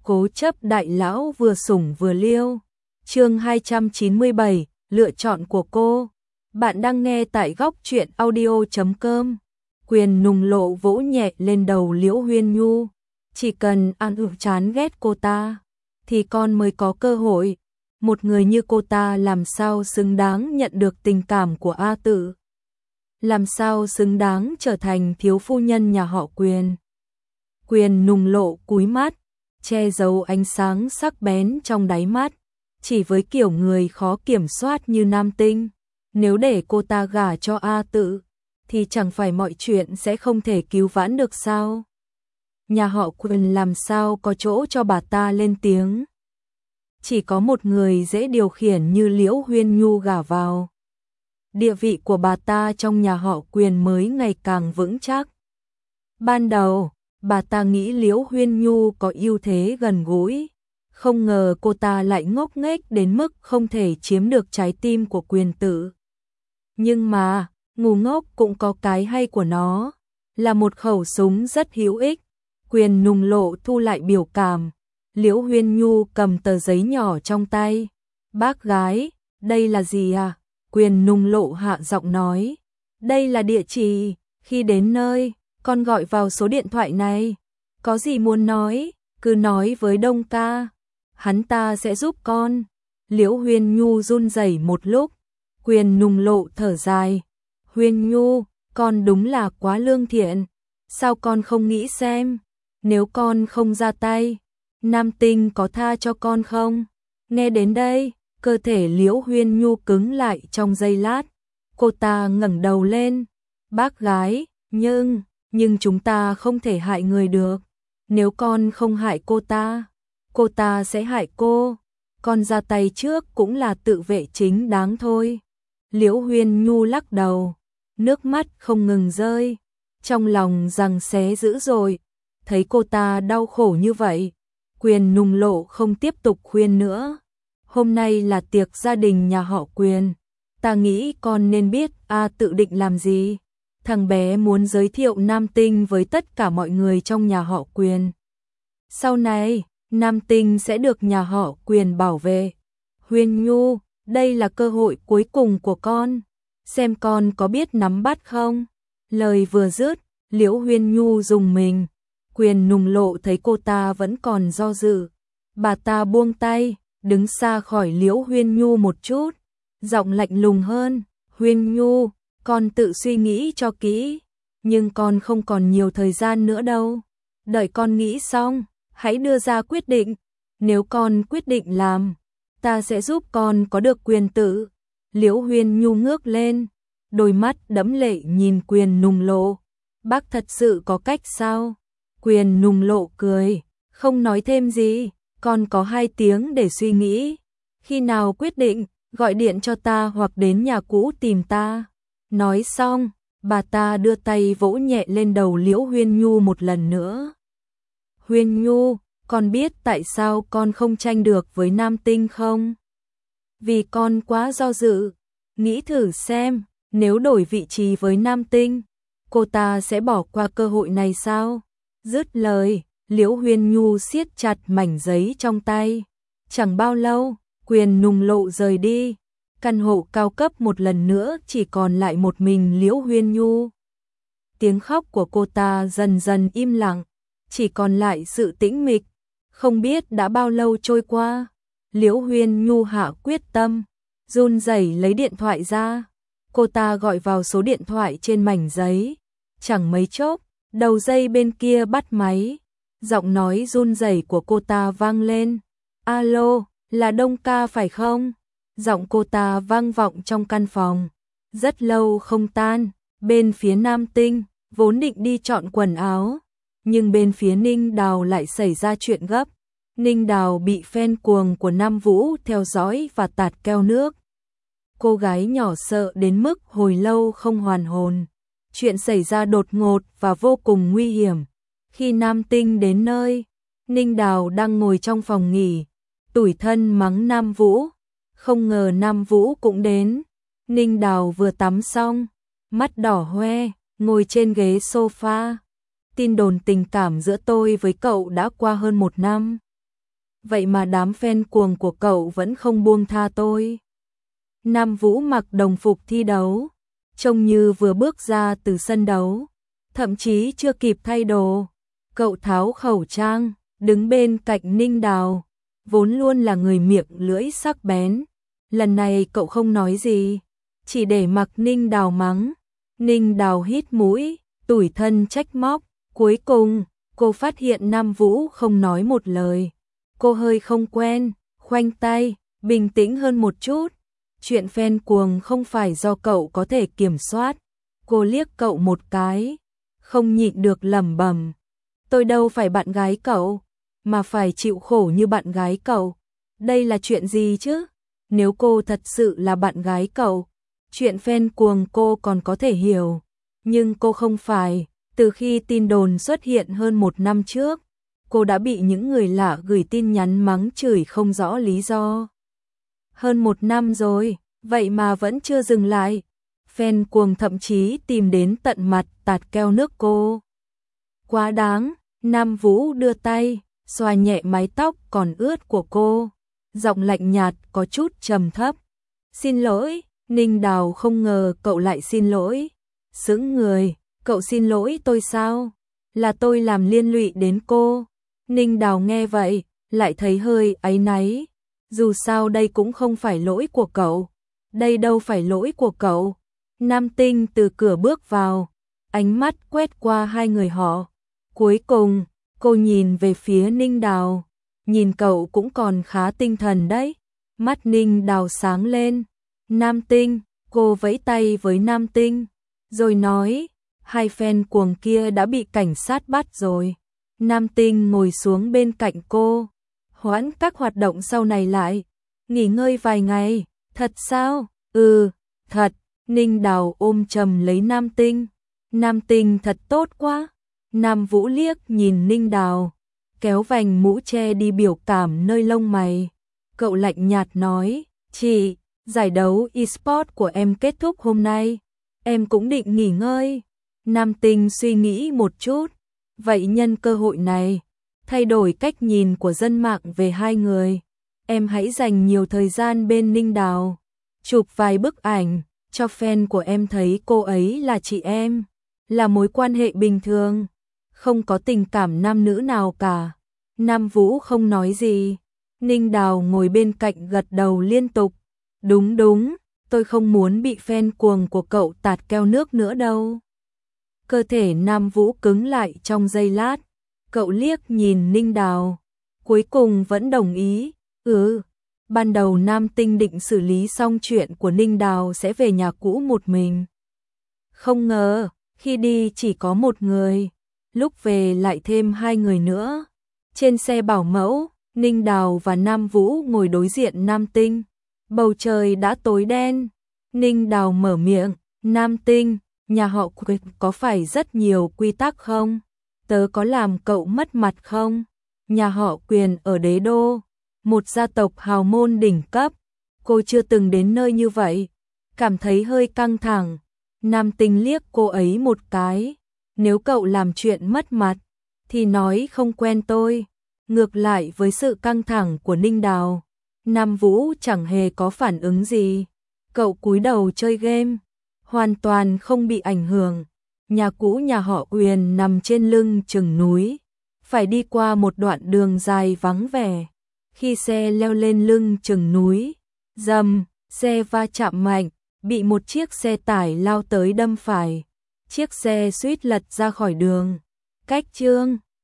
Cố chấp đại lão vừa sủng vừa liêu. Chương 297, lựa chọn của cô. Bạn đang nghe tại góc truyện audio.com. Quyền nùng lộ vỗ nhẹ lên đầu Liễu Huyên Nhu. Chỉ cần an ủi chán ghét cô ta, thì con mới có cơ hội. Một người như cô ta làm sao xứng đáng nhận được tình cảm của A Tự? Làm sao xứng đáng trở thành thiếu phu nhân nhà họ Quyền? Quyền nùng lộ cúi mắt, che giấu ánh sáng sắc bén trong đáy mắt. Chỉ với kiểu người khó kiểm soát như Nam Tinh, nếu để cô ta gả cho A Tự, thì chẳng phải mọi chuyện sẽ không thể cứu vãn được sao? Nhà họ Quyền làm sao có chỗ cho bà ta lên tiếng? Chỉ có một người dễ điều khiển như Liễu Huyên Nhu gả vào. Địa vị của bà ta trong nhà họ Quyền mới ngày càng vững chắc. Ban đầu, bà ta nghĩ Liễu Huyên Nhu có ưu thế gần gũi, không ngờ cô ta lại ngốc nghếch đến mức không thể chiếm được trái tim của Quyền tử. Nhưng mà, ngu ngốc cũng có cái hay của nó, là một khẩu súng rất hữu ích. Quyền nùng lộ thu lại biểu cảm. Liễu Huyên Nhu cầm tờ giấy nhỏ trong tay. Bác gái, đây là gì à? Quyền nùng lộ hạ giọng nói. Đây là địa chỉ, khi đến nơi, con gọi vào số điện thoại này. Có gì muốn nói, cứ nói với Đông ca. Hắn ta sẽ giúp con. Liễu Huyên Nhu run rẩy một lúc. Quyền nùng lộ thở dài. Huyên Nhu, con đúng là quá lương thiện. Sao con không nghĩ xem, nếu con không ra tay, Nam Tinh có tha cho con không? Nghe đến đây, cơ thể Liễu Huyên Nhu cứng lại trong giây lát. Cô ta ngẩng đầu lên. Bác gái, nhưng chúng ta không thể hại người được. Nếu con không hại cô ta sẽ hại cô. Con ra tay trước cũng là tự vệ chính đáng thôi. Liễu Huyên Nhu lắc đầu, nước mắt không ngừng rơi. Trong lòng giằng xé dữ dội. Thấy cô ta đau khổ như vậy, Quyền nùng lộ không tiếp tục khuyên nữa. Hôm nay là tiệc gia đình nhà họ Quyền. Ta nghĩ con nên biết A Tự định làm gì. Thằng bé muốn giới thiệu Nam Tinh với tất cả mọi người trong nhà họ Quyền. Sau này, Nam Tinh sẽ được nhà họ Quyền bảo vệ. Huyên Nhu, đây là cơ hội cuối cùng của con. Xem con có biết nắm bắt không? Lời vừa dứt, Liễu Huyên Nhu rùng mình. Quyền nùng lộ thấy cô ta vẫn còn do dự. Bà ta buông tay, đứng xa khỏi Liễu Huyên Nhu một chút. Giọng lạnh lùng hơn. Huyên Nhu, con tự suy nghĩ cho kỹ. Nhưng con không còn nhiều thời gian nữa đâu. Đợi con nghĩ xong, hãy đưa ra quyết định. Nếu con quyết định làm, ta sẽ giúp con có được quyền tử. Liễu Huyên Nhu ngước lên, đôi mắt đẫm lệ nhìn Quyền nùng lộ. Bác thật sự có cách sao? Quyền nùng lộ cười, không nói thêm gì. Con có 2 tiếng để suy nghĩ. Khi nào quyết định, gọi điện cho ta hoặc đến nhà cũ tìm ta. Nói xong, bà ta đưa tay vỗ nhẹ lên đầu Liễu Huyên Nhu một lần nữa. Huyên Nhu, con biết tại sao con không tranh được với Nam Tinh không? Vì con quá do dự. Nghĩ thử xem, nếu đổi vị trí với Nam Tinh, cô ta sẽ bỏ qua cơ hội này sao? Dứt lời, Liễu Huyên Nhu siết chặt mảnh giấy trong tay. Chẳng bao lâu, Quyền nùng lộ rời đi. Căn hộ cao cấp một lần nữa chỉ còn lại một mình Liễu Huyên Nhu. Tiếng khóc của cô ta dần dần im lặng, chỉ còn lại sự tĩnh mịch. Không biết đã bao lâu trôi qua, Liễu Huyên Nhu hạ quyết tâm, run rẩy lấy điện thoại ra. Cô ta gọi vào số điện thoại trên mảnh giấy. Chẳng mấy chốc, đầu dây bên kia bắt máy. Giọng nói run rẩy của cô ta vang lên. Alo, là Đông ca phải không? Giọng cô ta vang vọng trong căn phòng. Rất lâu không tan. Bên phía Nam Tinh, vốn định đi chọn quần áo. Nhưng bên phía Ninh Đào lại xảy ra chuyện gấp. Ninh Đào bị fan cuồng của Nam Vũ theo dõi và tạt keo nước. Cô gái nhỏ sợ đến mức hồi lâu không hoàn hồn. Chuyện xảy ra đột ngột và vô cùng nguy hiểm. Khi Nam Tinh đến nơi, Ninh Đào đang ngồi trong phòng nghỉ, tủi thân mắng Nam Vũ. Không ngờ Nam Vũ cũng đến. Ninh Đào vừa tắm xong, mắt đỏ hoe, ngồi trên ghế sofa. Tin đồn tình cảm giữa tôi với cậu đã qua hơn 1 năm. vậy mà đám fan cuồng của cậu vẫn không buông tha tôi. Nam Vũ mặc đồng phục thi đấu, trông như vừa bước ra từ sân đấu, thậm chí chưa kịp thay đồ. Cậu tháo khẩu trang, đứng bên cạnh Ninh Đào, vốn luôn là người miệng lưỡi sắc bén. Lần này cậu không nói gì, chỉ để mặc Ninh Đào mắng. Ninh Đào hít mũi, tủi thân trách móc. Cuối cùng, cô phát hiện Nam Vũ không nói một lời. Cô hơi không quen, khoanh tay, bình tĩnh hơn một chút. Chuyện fan cuồng không phải do cậu có thể kiểm soát. Cô liếc cậu một cái, không nhịn được lẩm bẩm. Tôi đâu phải bạn gái cậu, mà phải chịu khổ như bạn gái cậu. Đây là chuyện gì chứ? Nếu cô thật sự là bạn gái cậu, chuyện fan cuồng cô còn có thể hiểu. Nhưng cô không phải. Từ khi tin đồn xuất hiện hơn 1 năm trước, cô đã bị những người lạ gửi tin nhắn mắng chửi không rõ lý do. Hơn 1 năm rồi, vậy mà vẫn chưa dừng lại. Fan cuồng thậm chí tìm đến tận mặt tạt keo nước cô. Quá đáng, Nam Vũ đưa tay, xoa nhẹ mái tóc còn ướt của cô. Giọng lạnh nhạt có chút trầm thấp. Xin lỗi, Ninh Đào không ngờ cậu lại xin lỗi. Sững người. Cậu xin lỗi tôi sao? Là tôi làm liên lụy đến cô. Ninh Đào nghe vậy, lại thấy hơi áy náy. Dù sao đây cũng không phải lỗi của cậu. Đây đâu phải lỗi của cậu. Nam Tinh từ cửa bước vào, ánh mắt quét qua hai người họ. Cuối cùng, cô nhìn về phía Ninh Đào. Nhìn cậu cũng còn khá tinh thần đấy. Mắt Ninh Đào sáng lên. Nam Tinh, cô vẫy tay với Nam Tinh, rồi nói. Hai fan cuồng kia đã bị cảnh sát bắt rồi. Nam Tinh ngồi xuống bên cạnh cô. Hoãn các hoạt động sau này lại. Nghỉ ngơi vài ngày. Thật sao? Ừ, thật. Ninh Đào ôm chầm lấy Nam Tinh. Nam Tinh thật tốt quá. Nam Vũ liếc nhìn Ninh Đào, kéo vành mũ che đi biểu cảm nơi lông mày. Cậu lạnh nhạt nói, chị, giải đấu eSport của em kết thúc hôm nay. Em cũng định nghỉ ngơi. Nam Tinh suy nghĩ một chút, vậy nhân cơ hội này, thay đổi cách nhìn của dân mạng về hai người. Em hãy dành nhiều thời gian bên Ninh Đào, chụp vài bức ảnh, cho fan của em thấy cô ấy là chị em, là mối quan hệ bình thường, không có tình cảm nam nữ nào cả. Nam Vũ không nói gì, Ninh Đào ngồi bên cạnh gật đầu liên tục. Đúng đúng, tôi không muốn bị fan cuồng của cậu tạt keo nước nữa đâu. Cơ thể Nam Vũ cứng lại trong giây lát, cậu liếc nhìn Ninh Đào, cuối cùng vẫn đồng ý. Ban đầu Nam Tinh định xử lý xong chuyện của Ninh Đào sẽ về nhà cũ một mình. Không ngờ, khi đi chỉ có một người, lúc về lại thêm hai người nữa. Trên xe bảo mẫu, Ninh Đào và Nam Vũ ngồi đối diện Nam Tinh. Bầu trời đã tối đen. Ninh Đào mở miệng, Nam Tinh, nhà họ Quyền có phải rất nhiều quy tắc không? Tớ có làm cậu mất mặt không? Nhà họ Quyền ở Đế Đô, một gia tộc hào môn đỉnh cấp. Cô chưa từng đến nơi như vậy, cảm thấy hơi căng thẳng. Nam Tinh liếc cô ấy một cái. Nếu cậu làm chuyện mất mặt, thì nói không quen tôi. Ngược lại với sự căng thẳng của Ninh Đào, Nam Vũ chẳng hề có phản ứng gì. Cậu cúi đầu chơi game, hoàn toàn không bị ảnh hưởng. Nhà cũ nhà họ Quyền nằm trên lưng chừng núi, phải đi qua một đoạn đường dài vắng vẻ. Khi xe leo lên lưng chừng núi, rầm, xe va chạm mạnh, bị một chiếc xe tải lao tới đâm phải. Chiếc xe suýt lật ra khỏi đường. Cách chương